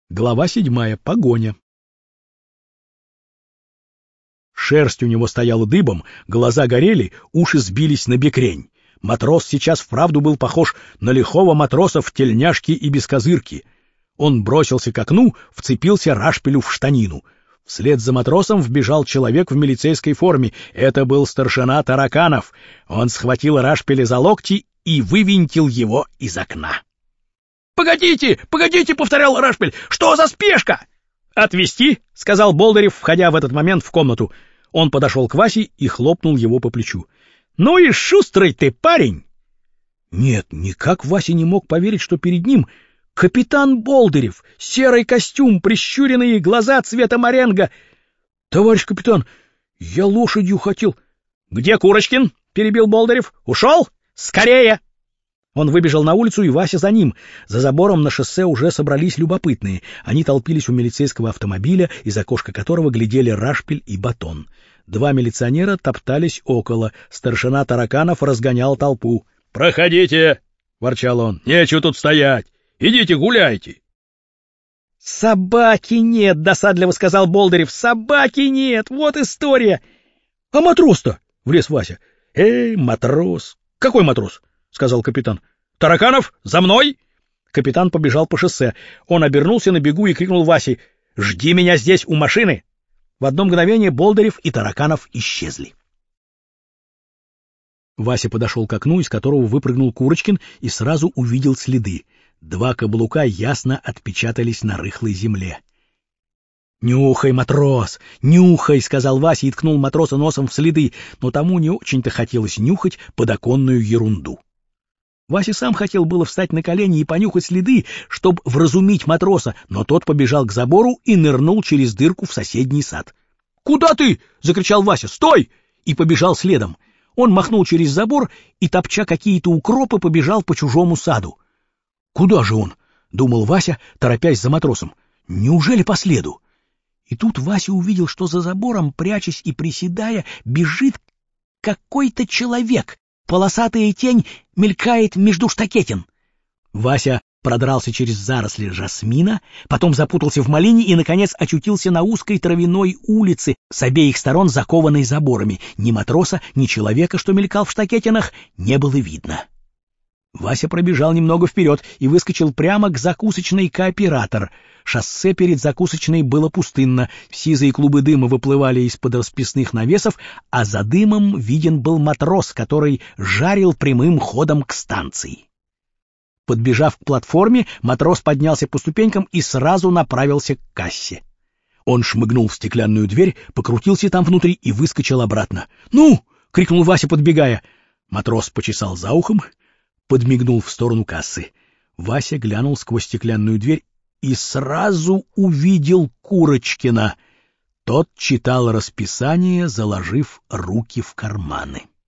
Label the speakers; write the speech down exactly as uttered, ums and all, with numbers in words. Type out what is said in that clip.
Speaker 1: Глава седьмая. Погоня. Шерсть у него стояла дыбом, глаза горели, уши сбились на бекрень. Матрос сейчас вправду был похож на лихого матроса в тельняшке и без козырки. Он бросился к окну, вцепился Рашпилю в штанину. Вслед за матросом вбежал человек в милицейской форме. Это был старшина Тараканов. Он схватил Рашпиля за локти и вывинтил его из окна. «Погодите, погодите!» — повторял Рашпиль. «Что за спешка?» «Отвезти?» — сказал Болдырев, входя в этот момент в комнату. Он подошел к Васе и хлопнул его по плечу. «Ну и шустрый ты парень!» Нет, никак Вася не мог поверить, что перед ним капитан Болдырев, серый костюм, прищуренные глаза цвета моренго. «Товарищ капитан, я лошадью хотел...» «Где Курочкин?» — перебил Болдырев. «Ушел? Скорее!» Он выбежал на улицу, и Вася за ним. За забором на шоссе уже собрались любопытные. Они толпились у милицейского автомобиля, из окошка которого глядели Рашпиль и Батон. Два милиционера топтались около. Старшина Тараканов разгонял толпу. «Проходите!» — ворчал он. «Нечего тут стоять! Идите гуляйте!» «Собаки нет!» — досадливо сказал Болдырев. «Собаки нет! Вот история!» «А матрос-то?» — влез Вася. «Эй, матрос!» «Какой матрос?» — сказал капитан. «Тараканов, за мной!» Капитан побежал по шоссе. Он обернулся на бегу и крикнул Васе: «Жди меня здесь у машины!» В одно мгновение Болдырев и Тараканов исчезли. Вася подошел к окну, из которого выпрыгнул Курочкин, и сразу увидел следы. Два каблука ясно отпечатались на рыхлой земле. «Нюхай, матрос, нюхай!» — сказал Вася и ткнул матроса носом в следы, но тому не очень-то хотелось нюхать подоконную ерунду. Вася сам хотел было встать на колени и понюхать следы, чтобы вразумить матроса, но тот побежал к забору и нырнул через дырку в соседний сад. «Куда ты?» — закричал Вася. «Стой!» и побежал следом. Он махнул через забор и, топча какие-то укропы, побежал по чужому саду. «Куда же он?» — думал Вася, торопясь за матросом. «Неужели по следу?» И тут Вася увидел, что за забором, прячась и приседая, бежит какой-то человек. Полосатая тень мелькает между штакетин. Вася продрался через заросли жасмина, потом запутался в малине и, наконец, очутился на узкой травяной улице, с обеих сторон закованной заборами. Ни матроса, ни человека, что мелькал в штакетинах, не было видно. Вася пробежал немного вперед и выскочил прямо к закусочной «Кооператор». Шоссе перед закусочной было пустынно, сизые клубы дыма выплывали из-под расписных навесов, а за дымом виден был матрос, который жарил прямым ходом к станции. Подбежав к платформе, матрос поднялся по ступенькам и сразу направился к кассе. Он шмыгнул в стеклянную дверь, покрутился там внутри и выскочил обратно. «Ну!» — крикнул Вася, подбегая. Матрос почесал за ухом, подмигнул в сторону кассы. Вася глянул сквозь стеклянную дверь и сразу увидел Курочкина. Тот читал расписание, заложив руки в карманы.